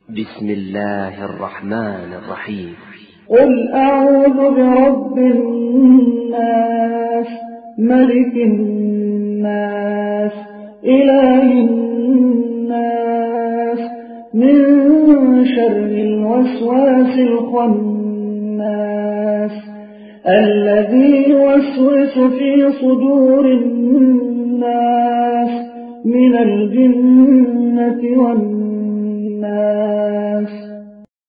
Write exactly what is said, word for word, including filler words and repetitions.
بسم الله الرحمن الرحيم. قل أعوذ برب الناس ملك الناس إله الناس من شر الوسواس الخناس الذي يوسوس في صدور الناس من الجنة والناس.